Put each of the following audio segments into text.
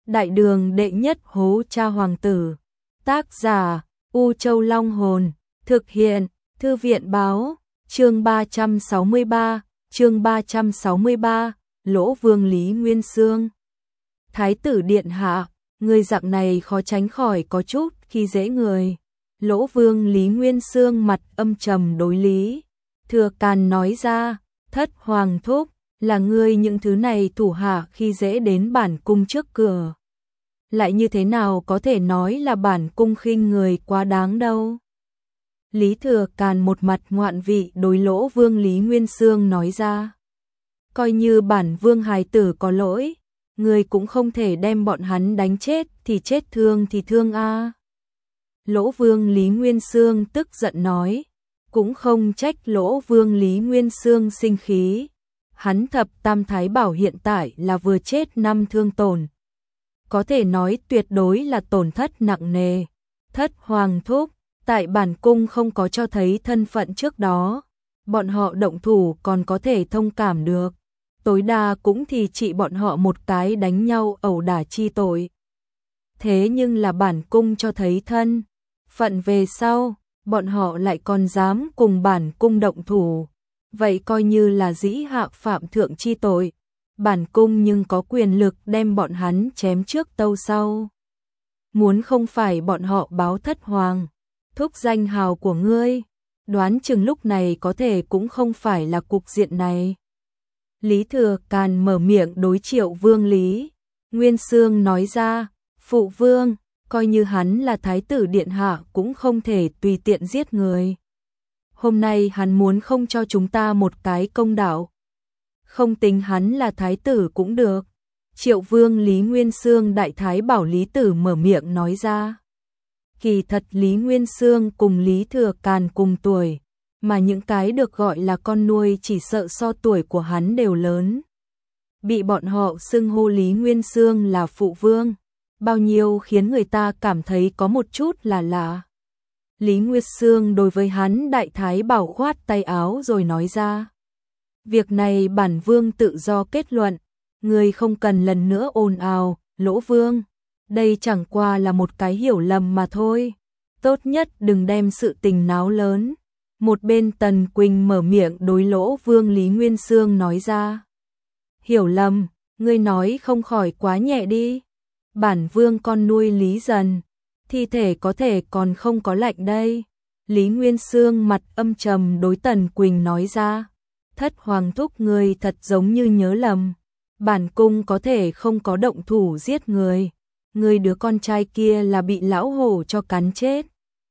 Đại đường đệ nhất hố cha hoàng tử. Tác giả U Châu Long Hồn. Thực hiện Thư viện Báo. Chương 363, Lỗ Vương Lý Nguyên Xương. Thái tử điện hạ, người dạng này khó tránh khỏi có chút khi dễ người. Lỗ Vương Lý Nguyên Xương mặt âm trầm đối Lý Thừa Càn nói ra, thất hoàng thúc, là ngươi những thứ này thủ hạ khi dễ đến bản cung trước cửa. Lại như thế nào có thể nói là bản cung khinh người quá đáng đâu. Lý Thừa Càn một mặt ngoạn vị đối Lỗ Vương Lý Nguyên Xương nói ra. Coi như bản vương hài tử có lỗi, người cũng không thể đem bọn hắn đánh chết thì chết thương thì thương a. Lỗ Vương Lý Nguyên Xương tức giận nói, cũng không trách Lỗ Vương Lý Nguyên Xương sinh khí. Hắn thập tam thái bảo hiện tại là vừa chết 5 thương tổn. Có thể nói tuyệt đối là tổn thất nặng nề. Thất hoàng thúc, tại bản cung không có cho thấy thân phận trước đó, bọn họ động thủ còn có thể thông cảm được. Tối đa cũng thì trị bọn họ một cái đánh nhau ẩu đả chi tội. Thế nhưng là bản cung cho thấy thân phận về sau, bọn họ lại còn dám cùng bản cung động thủ. Vậy coi như là dĩ hạ phạm thượng chi tội. Bản cung nhưng có quyền lực đem bọn hắn chém trước tâu sau. Muốn không phải bọn họ báo thất hoàng thúc danh hào của ngươi, đoán chừng lúc này có thể cũng không phải là cục diện này. Lý Thừa Càn mở miệng đối Triệu Vương Lý Nguyên Xương nói ra, phụ vương, coi như hắn là thái tử điện hạ cũng không thể tùy tiện giết người. Hôm nay hắn muốn không cho chúng ta một cái công đạo. Không tính hắn là thái tử cũng được. Triệu Vương Lý Nguyên Xương đại thái bảo Lý Tử mở miệng nói ra. Kỳ thật Lý Nguyên Xương cùng Lý Thừa Càn cùng tuổi, mà những cái được gọi là con nuôi chỉ sợ so tuổi của hắn đều lớn. Bị bọn họ xưng hô Lý Nguyên Xương là phụ vương, bao nhiêu khiến người ta cảm thấy có một chút là lạ. Lý Nguyên Xương đối với hắn đại thái bảo khoát tay áo rồi nói ra. Việc này bản vương tự do kết luận, người không cần lần nữa ồn ào, Lỗ Vương. Đây chẳng qua là một cái hiểu lầm mà thôi. Tốt nhất đừng đem sự tình náo lớn. Một bên Tần Quỳnh mở miệng đối Lỗ Vương Lý Nguyên Xương nói ra. Hiểu lầm, ngươi nói không khỏi quá nhẹ đi. Bản vương con nuôi Lý Dần, thi thể có thể còn không có lạnh đây. Lý Nguyên Xương mặt âm trầm đối Tần Quỳnh nói ra. Thất hoàng thúc ngươi thật giống như nhớ lầm. Bản cung có thể không có động thủ giết người. Người đứa con trai kia là bị lão hổ cho cắn chết.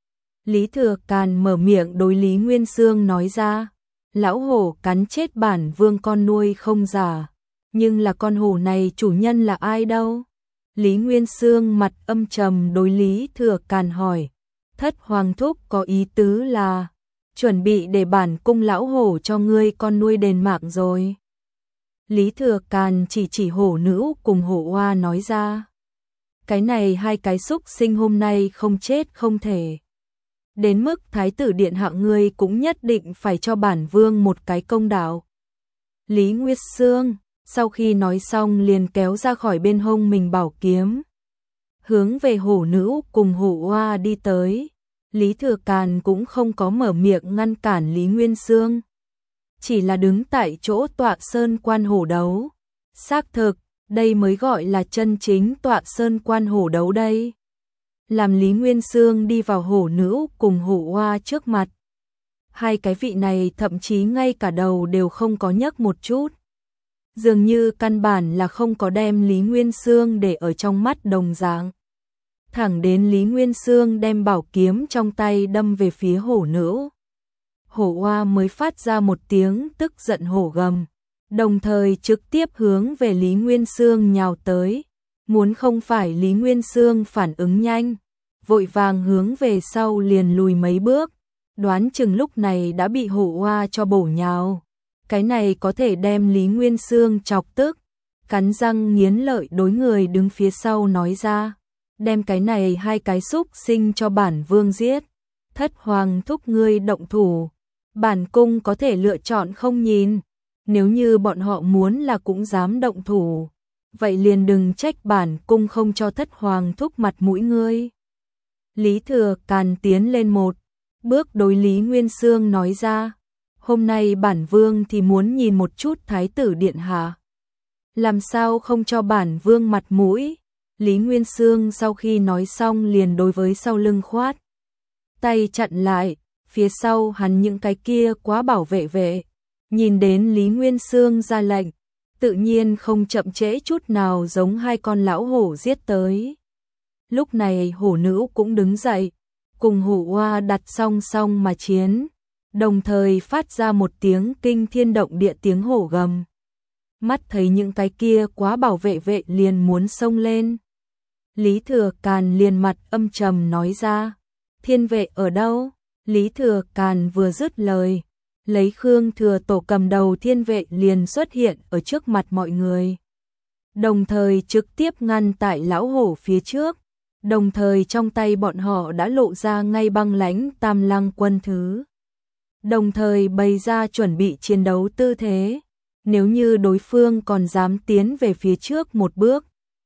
Lý Thừa Càn mở miệng đối Lý Nguyên Xương nói ra. Lão hổ cắn chết bản vương con nuôi không giả. Nhưng là con hổ này chủ nhân là ai đâu? Lý Nguyên Xương mặt âm trầm đối Lý Thừa Càn hỏi. Thất hoàng thúc có ý tứ là chuẩn bị để bản cung lão hổ cho ngươi con nuôi đền mạng rồi. Lý Thừa Càn chỉ hổ nữ cùng hổ oa nói ra. Cái này hai cái xúc sinh hôm nay không chết không thể. Đến mức thái tử điện hạ ngươi cũng nhất định phải cho bản vương một cái công đạo. Lý Nguyên Xương sau khi nói xong liền kéo ra khỏi bên hông mình bảo kiếm, hướng về hổ nữ cùng hổ oa đi tới. Lý Thừa Càn cũng không có mở miệng ngăn cản Lý Nguyên Xương, chỉ là đứng tại chỗ tọa sơn quan hổ đấu. Xác thực, đây mới gọi là chân chính tọa sơn quan hổ đấu đây. Làm Lý Nguyên Xương đi vào hổ nữ cùng hổ oa trước mặt. Hai cái vị này thậm chí ngay cả đầu đều không có nhấc một chút. Dường như căn bản là không có đem Lý Nguyên Xương để ở trong mắt đồng dạng. Thẳng đến Lý Nguyên Xương đem bảo kiếm trong tay đâm về phía hổ nữ. Hổ oa mới phát ra một tiếng tức giận hổ gầm, đồng thời trực tiếp hướng về Lý Nguyên Xương nhào tới. Muốn không phải Lý Nguyên Xương phản ứng nhanh, vội vàng hướng về sau liền lùi mấy bước, đoán chừng lúc này đã bị hổ oa cho bổ nhào. Cái này có thể đem Lý Nguyên Xương chọc tức, cắn răng nghiến lợi đối người đứng phía sau nói ra. Đem cái này hai cái xúc sinh cho bản vương giết. Thất hoàng thúc ngươi động thủ, bản cung có thể lựa chọn không nhìn. Nếu như bọn họ muốn là cũng dám động thủ, vậy liền đừng trách bản cung không cho thất hoàng thúc mặt mũi ngươi. Lý Thừa Càn tiến lên một bước đối Lý Nguyên Xương nói ra, hôm nay bản vương thì muốn nhìn một chút thái tử điện hạ. Làm sao không cho bản vương mặt mũi? Lý Nguyên Xương sau khi nói xong liền đối với sau lưng khoát tay chặn lại, phía sau hắn những cái kia quá bảo vệ, nhìn đến Lý Nguyên Xương ra lệnh, tự nhiên không chậm trễ chút nào giống hai con lão hổ giết tới. Lúc này hổ nữ cũng đứng dậy, cùng hổ oa đặt song song mà chiến, đồng thời phát ra một tiếng kinh thiên động địa tiếng hổ gầm. Mắt thấy những cái kia quá bảo vệ liền muốn xông lên. Lý Thừa Càn liền mặt âm trầm nói ra, thiên vệ ở đâu? Lý Thừa Càn vừa dứt lời, lấy Khương Thừa Tổ cầm đầu thiên vệ liền xuất hiện ở trước mặt mọi người. Đồng thời trực tiếp ngăn tại lão hổ phía trước, đồng thời trong tay bọn họ đã lộ ra ngay băng lãnh tam lăng quân thứ. Đồng thời bày ra chuẩn bị chiến đấu tư thế, nếu như đối phương còn dám tiến về phía trước một bước,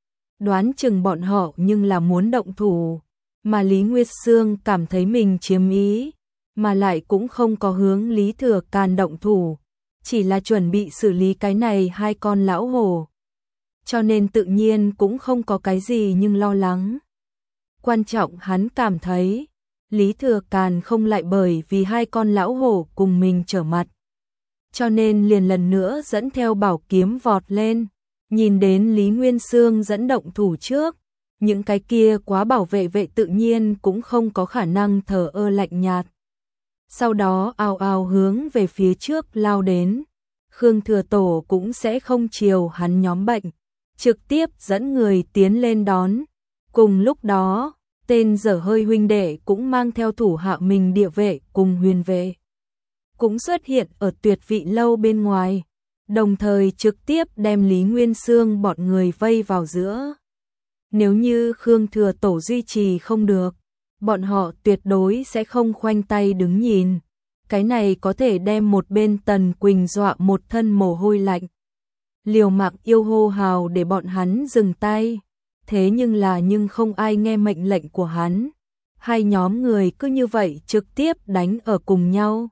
đoán chừng bọn họ nhưng là muốn động thủ, mà Lý Nguyệt Sương cảm thấy mình chiếm ý, mà lại cũng không có hướng Lý Thừa Càn động thủ, chỉ là chuẩn bị xử lý cái này hai con lão hổ. Cho nên tự nhiên cũng không có cái gì nhưng lo lắng. Quan trọng hắn cảm thấy, Lý Thừa Càn không lại bởi vì hai con lão hổ cùng mình trở mặt. Cho nên liền lần nữa dẫn theo bảo kiếm vọt lên, nhìn đến Lý Nguyên Xương dẫn động thủ trước, những cái kia quá bảo vệ tự nhiên cũng không có khả năng thờ ơ lạnh nhạt. Sau đó ào ào hướng về phía trước lao đến, Khương Thừa Tổ cũng sẽ không chiều hắn nhóm bệnh, trực tiếp dẫn người tiến lên đón. Cùng lúc đó, tên dở hơi huynh đệ cũng mang theo thủ hạ mình địa vệ cùng huyền vệ, cũng xuất hiện ở Tuyệt Vị lâu bên ngoài, đồng thời trực tiếp đem Lý Nguyên Xương bọn người vây vào giữa. Nếu như Khương Thừa Tổ duy trì không được, bọn họ tuyệt đối sẽ không khoanh tay đứng nhìn. Cái này có thể đem một bên Tần Quỳnh dọa một thân mồ hôi lạnh. Liều mạng yêu hô hào để bọn hắn dừng tay. Thế nhưng không ai nghe mệnh lệnh của hắn. Hai nhóm người cứ như vậy trực tiếp đánh ở cùng nhau.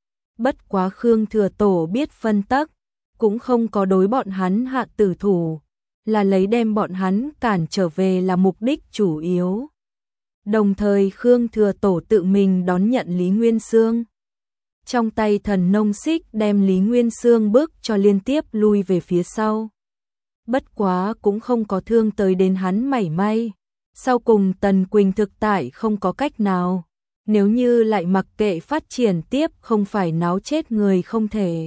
Bất quá Khương Thừa Tổ biết phân tắc, cũng không có đối bọn hắn hạ tử thủ, là lấy đem bọn hắn cản trở về là mục đích chủ yếu. Đồng thời Khương Thừa Tổ tự mình đón nhận Lý Nguyên Xương. Trong tay thần nông xích đem Lý Nguyên Xương bước cho liên tiếp lui về phía sau. Bất quá cũng không có thương tới đến hắn mảy may. Sau cùng Tần Quỳnh thực tại không có cách nào. Nếu như lại mặc kệ phát triển tiếp không phải náo chết người không thể.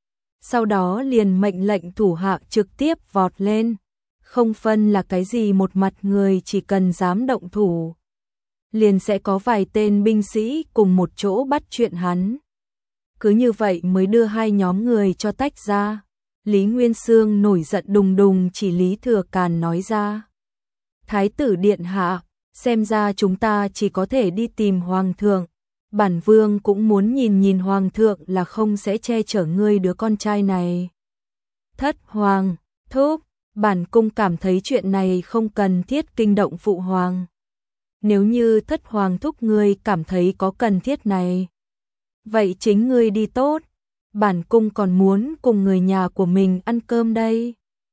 Sau đó liền mệnh lệnh thủ hạ trực tiếp vọt lên. Không phân là cái gì một mặt người chỉ cần dám động thủ, liền sẽ có vài tên binh sĩ cùng một chỗ bắt chuyện hắn. Cứ như vậy mới đưa hai nhóm người cho tách ra. Lý Nguyên Xương nổi giận đùng đùng chỉ Lý Thừa Càn nói ra. Thái tử điện hạ, xem ra chúng ta chỉ có thể đi tìm hoàng thượng. Bản vương cũng muốn nhìn hoàng thượng là không sẽ che chở ngươi đứa con trai này. Thất hoàng, thúc, bản cung cảm thấy chuyện này không cần thiết kinh động phụ hoàng. Nếu như thất hoàng thúc ngươi cảm thấy có cần thiết này, vậy chính ngươi đi tốt, bản cung còn muốn cùng người nhà của mình ăn cơm đây.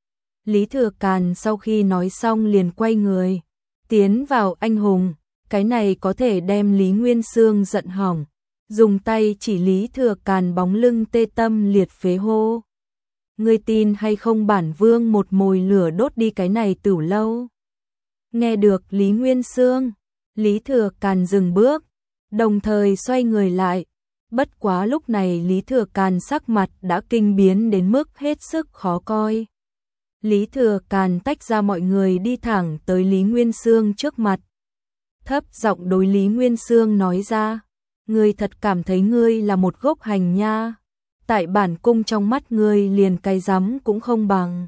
Lý Thừa Càn sau khi nói xong liền quay người, tiến vào anh hùng, cái này có thể đem Lý Nguyên Xương giận hỏng, dùng tay chỉ Lý Thừa Càn bóng lưng tê tâm liệt phế hô. Ngươi tin hay không bản vương một mồi lửa đốt đi cái này tửu lâu. Nghe được Lý Nguyên Xương, Lý Thừa Càn dừng bước, đồng thời xoay người lại. Bất quá lúc này Lý Thừa Càn sắc mặt đã kinh biến đến mức hết sức khó coi. Lý Thừa Càn tách ra mọi người đi thẳng tới Lý Nguyên Xương trước mặt. Thấp giọng đối Lý Nguyên Xương nói ra, ngươi thật cảm thấy ngươi là một gốc hành nha. Tại bản cung trong mắt ngươi liền cái rắm cũng không bằng.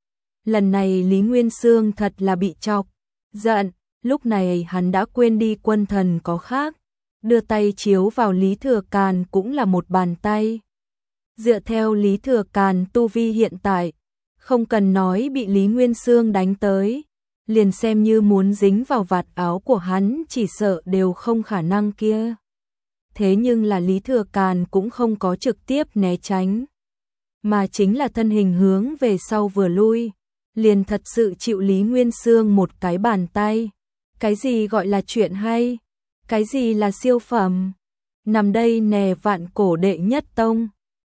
Lần này Lý Nguyên Xương thật là bị chọc giận, lúc này hắn đã quên đi quân thần có khác, đưa tay chiếu vào Lý Thừa Càn cũng là một bàn tay. Dựa theo Lý Thừa Càn tu vi hiện tại, Không cần nói bị Lý Nguyên Xương đánh tới, liền xem như muốn dính vào vạt áo của hắn chỉ sợ đều không khả năng kia. Thế nhưng là Lý Thừa Càn cũng không có trực tiếp né tránh, mà chính là thân hình hướng về sau vừa lui, liền thật sự chịu Lý Nguyên Xương một cái bàn tay. Cái gì gọi là chuyện hay? Cái gì là siêu phẩm? Nằm đây nè vạn cổ đệ nhất tông.